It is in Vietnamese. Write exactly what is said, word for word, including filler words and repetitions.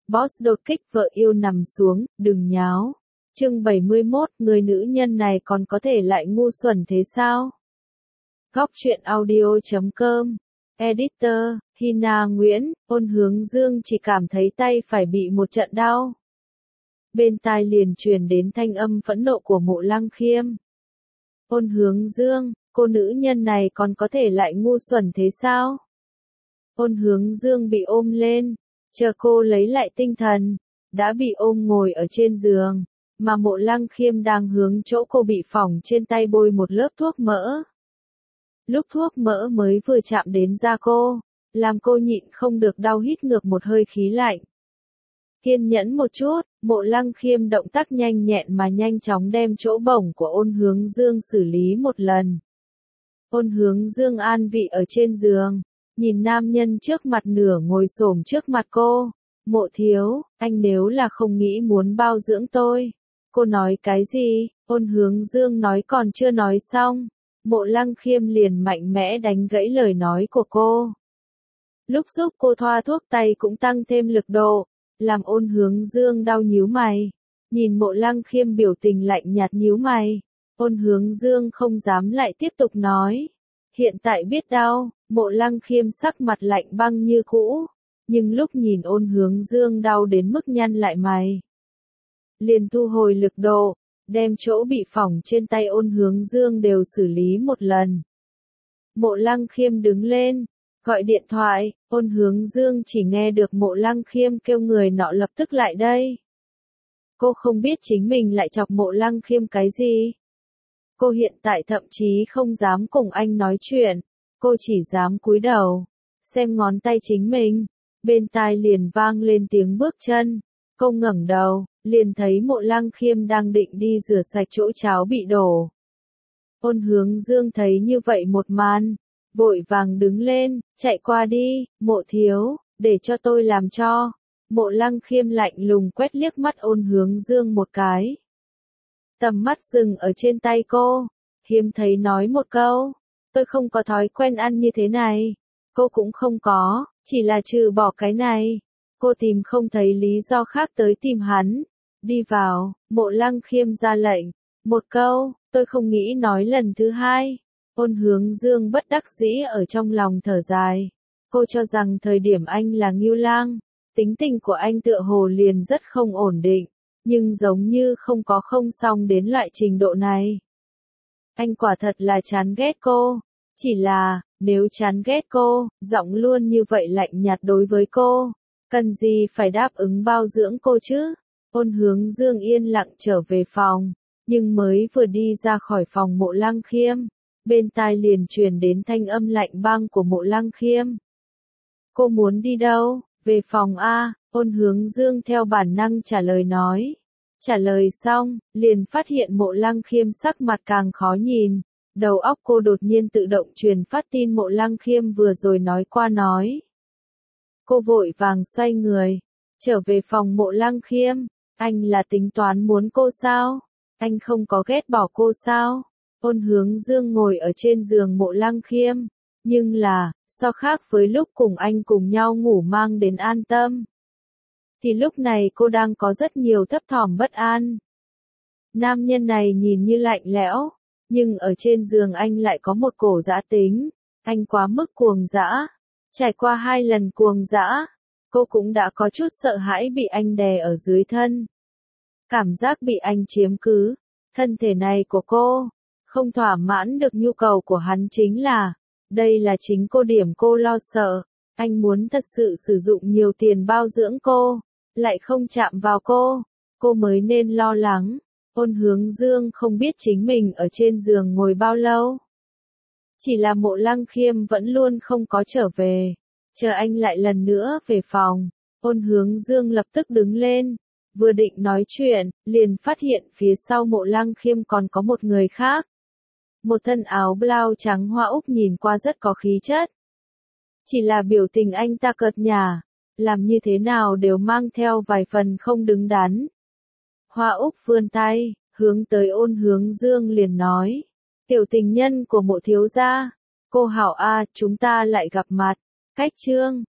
Boss đột kích vợ yêu nằm xuống, đừng nháo. Chương bảy mươi mốt, người nữ nhân này còn có thể lại ngu xuẩn thế sao? Góc truyện audio chấm com. Editor, Hina Nguyễn, Ôn Hướng Dương chỉ cảm thấy tay phải bị một trận đau. Bên tai liền truyền đến thanh âm phẫn nộ của Mộ Lăng Khiêm. Ôn Hướng Dương, cô nữ nhân này còn có thể lại ngu xuẩn thế sao? Ôn Hướng Dương bị ôm lên, chờ cô lấy lại tinh thần, đã bị ôm ngồi ở trên giường, mà Mộ Lăng Khiêm đang hướng chỗ cô bị phỏng trên tay bôi một lớp thuốc mỡ. Lúc thuốc mỡ mới vừa chạm đến da cô, làm cô nhịn không được đau hít ngược một hơi khí lạnh. Kiên nhẫn một chút, Mộ Lăng Khiêm động tác nhanh nhẹn mà nhanh chóng đem chỗ bổng của Ôn Hướng Dương xử lý một lần. Ôn Hướng Dương an vị ở trên giường, nhìn nam nhân trước mặt nửa ngồi xổm trước mặt cô. Mộ thiếu, anh nếu là không nghĩ muốn bao dưỡng tôi. Cô nói cái gì? Ôn Hướng Dương nói còn chưa nói xong. Mộ Lăng Khiêm liền mạnh mẽ đánh gãy lời nói của cô. Lúc giúp cô thoa thuốc tay cũng tăng thêm lực độ, làm Ôn Hướng Dương đau nhíu mày. Nhìn Mộ Lăng Khiêm biểu tình lạnh nhạt nhíu mày, Ôn Hướng Dương không dám lại tiếp tục nói. Hiện tại biết đau, Mộ Lăng Khiêm sắc mặt lạnh băng như cũ, nhưng lúc nhìn Ôn Hướng Dương đau đến mức nhăn lại mày, liền thu hồi lực độ, đem chỗ bị phỏng trên tay Ôn Hướng Dương đều xử lý một lần. Mộ Lăng Khiêm đứng lên, gọi điện thoại, Ôn Hướng Dương chỉ nghe được Mộ Lăng Khiêm kêu người nọ lập tức lại đây. Cô không biết chính mình lại chọc Mộ Lăng Khiêm cái gì. Cô hiện tại thậm chí không dám cùng anh nói chuyện, cô chỉ dám cúi đầu, xem ngón tay chính mình, bên tai liền vang lên tiếng bước chân. Cô ngẩng đầu, liền thấy Mộ Lăng Khiêm đang định đi rửa sạch chỗ cháo bị đổ. Ôn Hướng Dương thấy như vậy một màn, vội vàng đứng lên, chạy qua đi, Mộ thiếu, để cho tôi làm cho. Mộ Lăng Khiêm lạnh lùng quét liếc mắt Ôn Hướng Dương một cái. Tầm mắt dừng ở trên tay cô, hiếm thấy nói một câu, tôi không có thói quen ăn như thế này. Cô cũng không có, chỉ là trừ bỏ cái này. Cô tìm không thấy lý do khác tới tìm hắn. Đi vào, Mộ Lăng Khiêm ra lệnh. Một câu, tôi không nghĩ nói lần thứ hai. Ôn Hướng Dương bất đắc dĩ ở trong lòng thở dài. Cô cho rằng thời điểm anh là Ngưu Lang, tính tình của anh tựa hồ liền rất không ổn định, nhưng giống như không có không xong đến loại trình độ này. Anh quả thật là chán ghét cô. Chỉ là, nếu chán ghét cô, giọng luôn như vậy lạnh nhạt đối với cô, cần gì phải đáp ứng bao dưỡng cô chứ? Ôn Hướng Dương yên lặng trở về phòng, nhưng mới vừa đi ra khỏi phòng Mộ Lăng Khiêm, bên tai liền truyền đến thanh âm lạnh băng của Mộ Lăng Khiêm. Cô muốn đi đâu? Về phòng A, Ôn Hướng Dương theo bản năng trả lời nói. Trả lời xong, liền phát hiện Mộ Lăng Khiêm sắc mặt càng khó nhìn. Đầu óc cô đột nhiên tự động truyền phát tin Mộ Lăng Khiêm vừa rồi nói qua nói. Cô vội vàng xoay người, trở về phòng Mộ Lăng Khiêm. Anh là tính toán muốn cô sao? Anh không có ghét bỏ cô sao? Ôn Hướng Dương ngồi ở trên giường Mộ Lăng Khiêm, nhưng là, so khác với lúc cùng anh cùng nhau ngủ mang đến an tâm, thì lúc này cô đang có rất nhiều thấp thỏm bất an. Nam nhân này nhìn như lạnh lẽo, nhưng ở trên giường anh lại có một cổ dã tính, anh quá mức cuồng dã. Trải qua hai lần cuồng dã, cô cũng đã có chút sợ hãi bị anh đè ở dưới thân. Cảm giác bị anh chiếm cứ, thân thể này của cô, không thỏa mãn được nhu cầu của hắn chính là, đây là chính cô điểm cô lo sợ. Anh muốn thật sự sử dụng nhiều tiền bao dưỡng cô, lại không chạm vào cô, cô mới nên lo lắng. Ôn Hướng Dương không biết chính mình ở trên giường ngồi bao lâu. Chỉ là Mộ Lăng Khiêm vẫn luôn không có trở về. Chờ anh lại lần nữa về phòng, Ôn Hướng Dương lập tức đứng lên, vừa định nói chuyện, liền phát hiện phía sau Mộ Lăng Khiêm còn có một người khác. Một thân áo blau trắng hoa úc nhìn qua rất có khí chất. Chỉ là biểu tình anh ta cợt nhả, làm như thế nào đều mang theo vài phần không đứng đắn. Hoa úc vươn tay, hướng tới Ôn Hướng Dương liền nói. Tiểu tình nhân của Mộ thiếu gia, cô Hảo A, chúng ta lại gặp mặt. Cách chương,